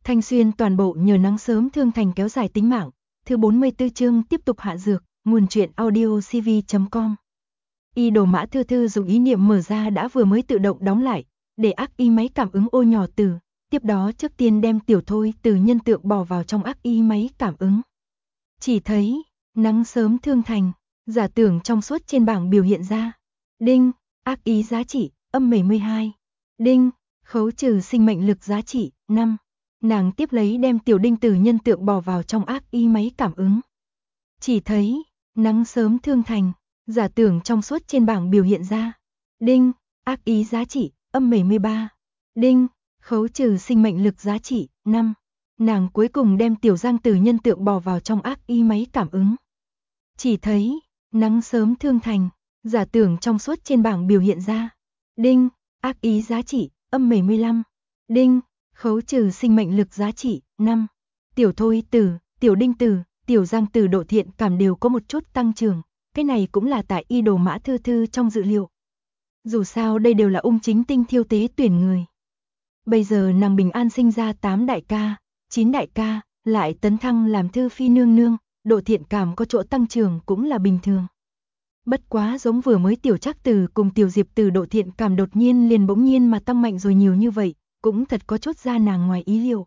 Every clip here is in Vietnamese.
Thanh Xuyên toàn bộ nhờ nắng sớm thương thành kéo dài tính mạng. Thứ 44 chương tiếp tục hạ dược, nguồn truyện audio cv.com. Y đồ Mã Thư Thư dùng ý niệm mở ra đã vừa mới tự động đóng lại, để ác y máy cảm ứng ô nhỏ từ, tiếp đó trước tiên đem Tiểu Thôi từ nhân tượng bỏ vào trong ác y máy cảm ứng. Chỉ thấy, nắng sớm thương thành, giả tưởng trong suốt trên bảng biểu hiện ra. Đinh, ác ý giá trị, âm 72. Đinh, khấu trừ sinh mệnh lực giá trị, 5. Nàng tiếp lấy đem Tiểu Đinh từ nhân tượng bỏ vào trong ác y máy cảm ứng. Chỉ thấy, nắng sớm thương thành, giả tưởng trong suốt trên bảng biểu hiện ra. Đinh, ác ý giá trị, âm 73. Đinh, khấu trừ sinh mệnh lực giá trị, 5. Nàng cuối cùng đem Tiểu Giang từ nhân tượng bỏ vào trong ác y máy cảm ứng. Chỉ thấy, nắng sớm thương thành, giả tưởng trong suốt trên bảng biểu hiện ra. Đinh, ác ý giá trị, âm 75. Đinh, khấu trừ sinh mệnh lực giá trị, 5. Tiểu Thôi Tử, Tiểu Đinh Tử, Tiểu Giang Tử độ thiện cảm đều có một chút tăng trưởng. Cái này cũng là tại y đồ Mã Thư Thư trong dự liệu. Dù sao đây đều là ung chính tinh thiêu tế tuyển người. Bây giờ nàng bình an sinh ra 8 đại ca, 9 đại ca, lại tấn thăng làm thư phi nương nương, độ thiện cảm có chỗ tăng trưởng cũng là bình thường. Bất quá giống vừa mới Tiểu Trác Tử cùng Tiểu Diệp Tử độ thiện cảm đột nhiên liền bỗng nhiên mà tăng mạnh rồi nhiều như vậy, cũng thật có chút ra nàng ngoài ý liệu.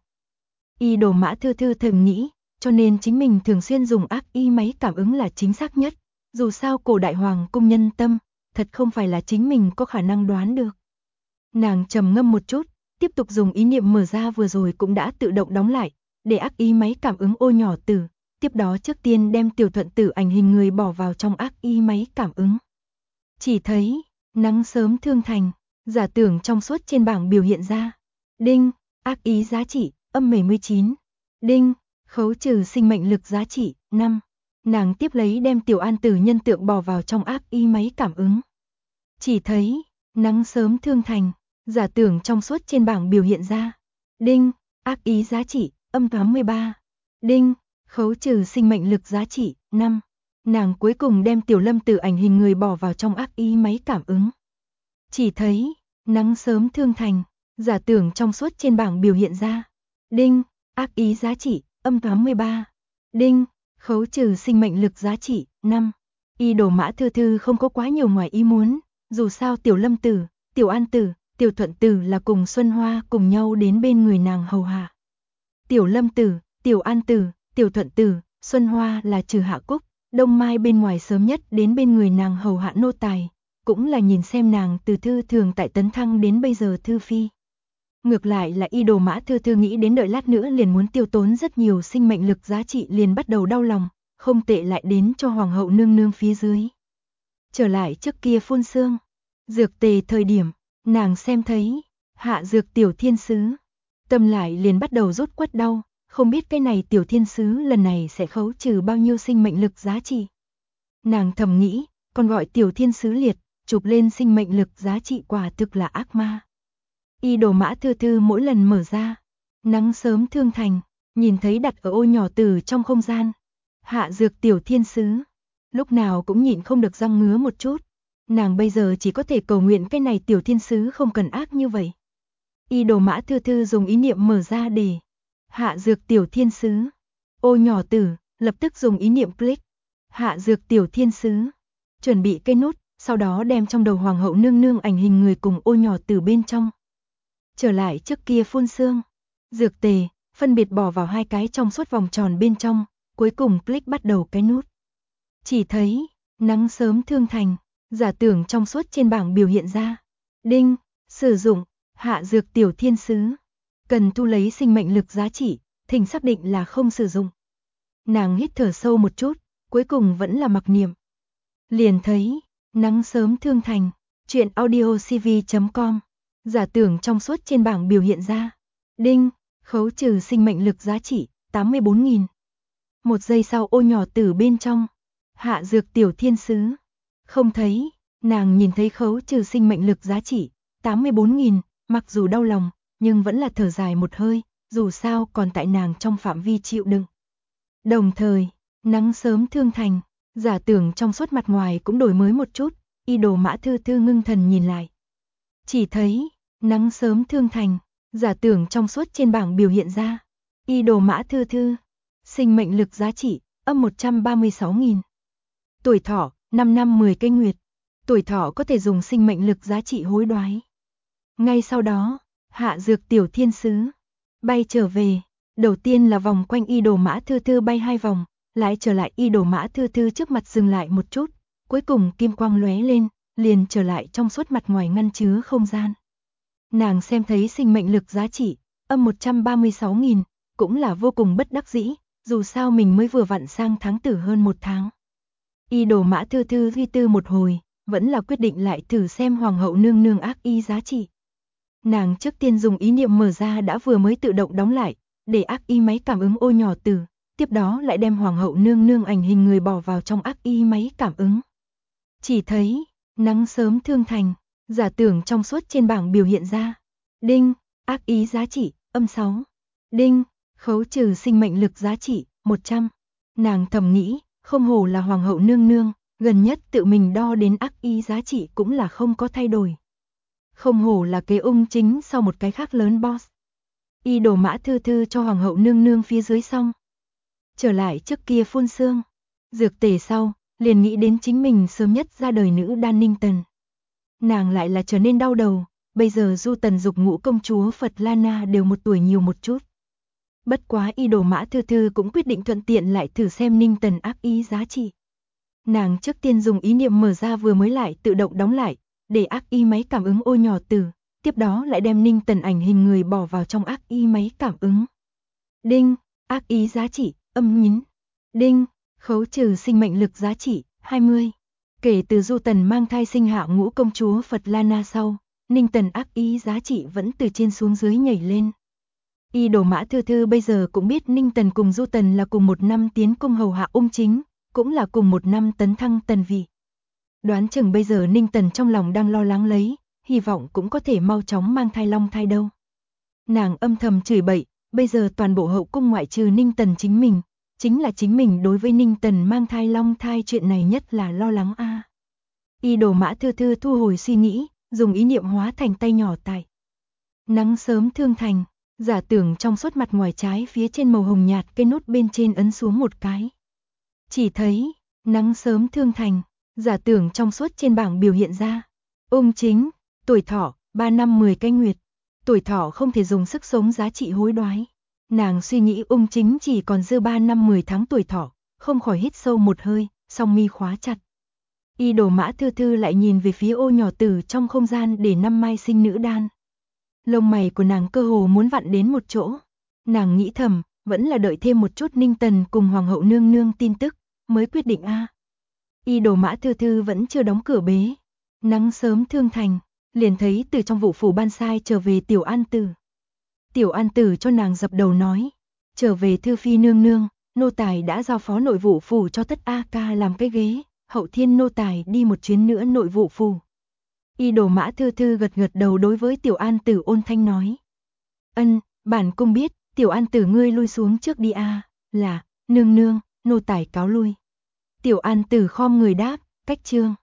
Y đồ Mã Thư Thư thầm nghĩ, cho nên chính mình thường xuyên dùng ác y máy cảm ứng là chính xác nhất. Dù sao cổ đại hoàng cung nhân tâm, thật không phải là chính mình có khả năng đoán được. Nàng trầm ngâm một chút, tiếp tục dùng ý niệm mở ra vừa rồi cũng đã tự động đóng lại, để ác y máy cảm ứng ô nhỏ tử, tiếp đó trước tiên đem Tiểu Thuận Tử ảnh hình người bỏ vào trong ác y máy cảm ứng. Chỉ thấy, nắng sớm thương thành, giả tưởng trong suốt trên bảng biểu hiện ra. Đinh, ác ý giá trị, âm 79. Đinh, khấu trừ sinh mệnh lực giá trị, 5. Nàng tiếp lấy đem Tiểu An Tử nhân tượng bỏ vào trong ác y máy cảm ứng. Chỉ thấy, nắng sớm thương thành, giả tưởng trong suốt trên bảng biểu hiện ra. Đinh, ác ý giá trị, âm 83. Đinh, khấu trừ sinh mệnh lực giá trị, 5. Nàng cuối cùng đem Tiểu Lâm Tử ảnh hình người bỏ vào trong ác y máy cảm ứng. Chỉ thấy, nắng sớm thương thành, giả tưởng trong suốt trên bảng biểu hiện ra. Đinh, ác ý giá trị, âm 83. Đinh, khấu trừ sinh mệnh lực giá trị, 5. Y đồ Mã Thư Thư không có quá nhiều ngoài ý muốn, dù sao Tiểu Lâm Tử, Tiểu An Tử, Tiểu Thuận Tử là cùng Xuân Hoa cùng nhau đến bên người nàng hầu hạ. Tiểu Lâm Tử, Tiểu An Tử, Tiểu Thuận Tử, Xuân Hoa là trừ Hạ Cúc, Đông Mai bên ngoài sớm nhất đến bên người nàng hầu hạ nô tài, cũng là nhìn xem nàng từ thư thường tại tấn thăng đến bây giờ thư phi. Ngược lại là y đồ Mã Thư Thư nghĩ đến đợi lát nữa liền muốn tiêu tốn rất nhiều sinh mệnh lực giá trị liền bắt đầu đau lòng, không tệ lại đến cho hoàng hậu nương nương phía dưới. Trở lại trước kia phun sương, dược tề thời điểm, nàng xem thấy, hạ dược Tiểu Thiên Sứ. Tâm lại liền bắt đầu rốt quất đau, không biết cái này Tiểu Thiên Sứ lần này sẽ khấu trừ bao nhiêu sinh mệnh lực giá trị. Nàng thầm nghĩ, còn gọi Tiểu Thiên Sứ liệt, chụp lên sinh mệnh lực giá trị quả thực là ác ma. Y đồ Mã Thư Thư mỗi lần mở ra, nắng sớm thương thành, nhìn thấy đặt ở ô nhỏ tử trong không gian. Hạ dược Tiểu Thiên Sứ, lúc nào cũng nhịn không được răng ngứa một chút. Nàng bây giờ chỉ có thể cầu nguyện cái này Tiểu Thiên Sứ không cần ác như vậy. Y đồ Mã Thư Thư dùng ý niệm mở ra để hạ dược Tiểu Thiên Sứ. Ô nhỏ tử, lập tức dùng ý niệm click. Hạ dược Tiểu Thiên Sứ. Chuẩn bị cây nút, sau đó đem trong đầu hoàng hậu nương nương ảnh hình người cùng ô nhỏ tử bên trong. Trở lại trước kia phun sương, dược tề, phân biệt bỏ vào hai cái trong suốt vòng tròn bên trong, cuối cùng click bắt đầu cái nút. Chỉ thấy, nắng sớm thương thành, giả tưởng trong suốt trên bảng biểu hiện ra. Đinh, sử dụng, hạ dược Tiểu Thiên Sứ. Cần thu lấy sinh mệnh lực giá trị, thỉnh xác định là không sử dụng. Nàng hít thở sâu một chút, cuối cùng vẫn là mặc niệm. Liền thấy, nắng sớm thương thành, truyện audio cv.com. Giả tưởng trong suốt trên bảng biểu hiện ra. Đinh, khấu trừ sinh mệnh lực giá trị, 84.000. Một giây sau ô nhỏ tử bên trong. Hạ dược Tiểu Thiên Sứ. Không thấy, nàng nhìn thấy khấu trừ sinh mệnh lực giá trị, 84.000, mặc dù đau lòng, nhưng vẫn là thở dài một hơi, dù sao còn tại nàng trong phạm vi chịu đựng. Đồng thời, nắng sớm thương thành, giả tưởng trong suốt mặt ngoài cũng đổi mới một chút, y đồ Mã Thư Thư ngưng thần nhìn lại. Chỉ thấy, nắng sớm thương thành, giả tưởng trong suốt trên bảng biểu hiện ra. Y đồ mã thư thư. Sinh mệnh lực giá trị, âm 136.000. Tuổi thọ, 5 năm 10 cây nguyệt. Tuổi thọ có thể dùng sinh mệnh lực giá trị hối đoái. Ngay sau đó, hạ dược tiểu thiên sứ bay trở về. Đầu tiên là vòng quanh y đồ mã thư thư bay 2 vòng, lại trở lại y đồ mã thư thư trước mặt dừng lại một chút, cuối cùng kim quang lóe lên, liền trở lại trong suốt mặt ngoài ngăn chứa không gian. Nàng xem thấy sinh mệnh lực giá trị, âm 136.000, cũng là vô cùng bất đắc dĩ, dù sao mình mới vừa vặn sang tháng tử hơn 1 tháng. Y đồ mã thư thư suy tư một hồi, vẫn là quyết định lại thử xem hoàng hậu nương nương ác y giá trị. Nàng trước tiên dùng ý niệm mở ra đã vừa mới tự động đóng lại, để ác y máy cảm ứng ô nhỏ tử, tiếp đó lại đem hoàng hậu nương nương ảnh hình người bỏ vào trong ác y máy cảm ứng. Chỉ thấy, nắng sớm thương thành, giả tưởng trong suốt trên bảng biểu hiện ra. Đinh, ác ý giá trị, âm 6. Đinh, khấu trừ sinh mệnh lực giá trị, 100. Nàng thầm nghĩ, không hổ là hoàng hậu nương nương, gần nhất tự mình đo đến ác ý giá trị cũng là không có thay đổi. Không hổ là kế ung chính sau một cái khác lớn boss. Y đồ mã thư thư cho hoàng hậu nương nương phía dưới xong. Trở lại trước kia phun sương. Dược tề sau, liền nghĩ đến chính mình sớm nhất ra đời nữ đan Ninh Tần. Nàng lại là trở nên đau đầu, bây giờ Du Tần Dục Ngũ công chúa Phật Lana đều 1 tuổi nhiều một chút. Bất quá y đồ mã thư thư cũng quyết định thuận tiện lại thử xem Ninh Tần ác ý giá trị. Nàng trước tiên dùng ý niệm mở ra vừa mới lại tự động đóng lại, để ác y máy cảm ứng ô nhỏ tử, tiếp đó lại đem Ninh Tần ảnh hình người bỏ vào trong ác y máy cảm ứng. Đinh, ác ý giá trị, âm 9. Đinh, khấu trừ sinh mệnh lực giá trị, 20. Kể từ Du Tần mang thai sinh hạ Ngũ công chúa Phật Lana sau, Ninh Tần ác ý giá trị vẫn từ trên xuống dưới nhảy lên. Y đồ mã thư thư bây giờ cũng biết Ninh Tần cùng Du Tần là cùng 1 năm tiến cung hầu hạ ung chính, cũng là cùng 1 năm tấn thăng tần vị. Đoán chừng bây giờ Ninh Tần trong lòng đang lo lắng lấy, hy vọng cũng có thể mau chóng mang thai long thai đâu. Nàng âm thầm chửi bậy, bây giờ toàn bộ hậu cung ngoại trừ Ninh Tần chính mình, chính là chính mình đối với Ninh Tần mang thai long thai chuyện này nhất là lo lắng a. Y đồ mã thư thư thu hồi suy nghĩ, dùng ý niệm hóa thành tay nhỏ tại. Nắng sớm thương thành, giả tưởng trong suốt mặt ngoài trái phía trên màu hồng nhạt cây nút bên trên ấn xuống một cái. Chỉ thấy, nắng sớm thương thành, giả tưởng trong suốt trên bảng biểu hiện ra. Ung chính, tuổi thọ, 3 năm 10 cây nguyệt. Tuổi thọ không thể dùng sức sống giá trị hối đoái. Nàng suy nghĩ ung chính chỉ còn dư 3 năm 10 tháng tuổi thọ, không khỏi hít sâu một hơi, song mi khóa chặt. Y đồ mã thư thư lại nhìn về phía ô nhỏ tử trong không gian để 5 mai sinh nữ đan. Lông mày của nàng cơ hồ muốn vặn đến một chỗ. Nàng nghĩ thầm, vẫn là đợi thêm một chút Ninh Tần cùng hoàng hậu nương nương tin tức, mới quyết định a. Y đồ mã thư thư vẫn chưa đóng cửa bế. Nắng sớm thương thành, liền thấy từ trong vụ phủ ban sai trở về Tiểu An Tử. Tiểu An Tử cho nàng dập đầu nói, trở về thư phi nương nương, nô tài đã giao phó nội vụ phủ cho Tất A Ca làm cái ghế, hậu thiên nô tài đi một chuyến nữa nội vụ phủ. Y đồ mã thư thư gật gật đầu đối với Tiểu An Tử ôn thanh nói. Ân, bản cung biết, Tiểu An Tử ngươi lui xuống trước đi a. Là, nương nương, nô tài cáo lui. Tiểu An Tử khom người đáp, cách chương.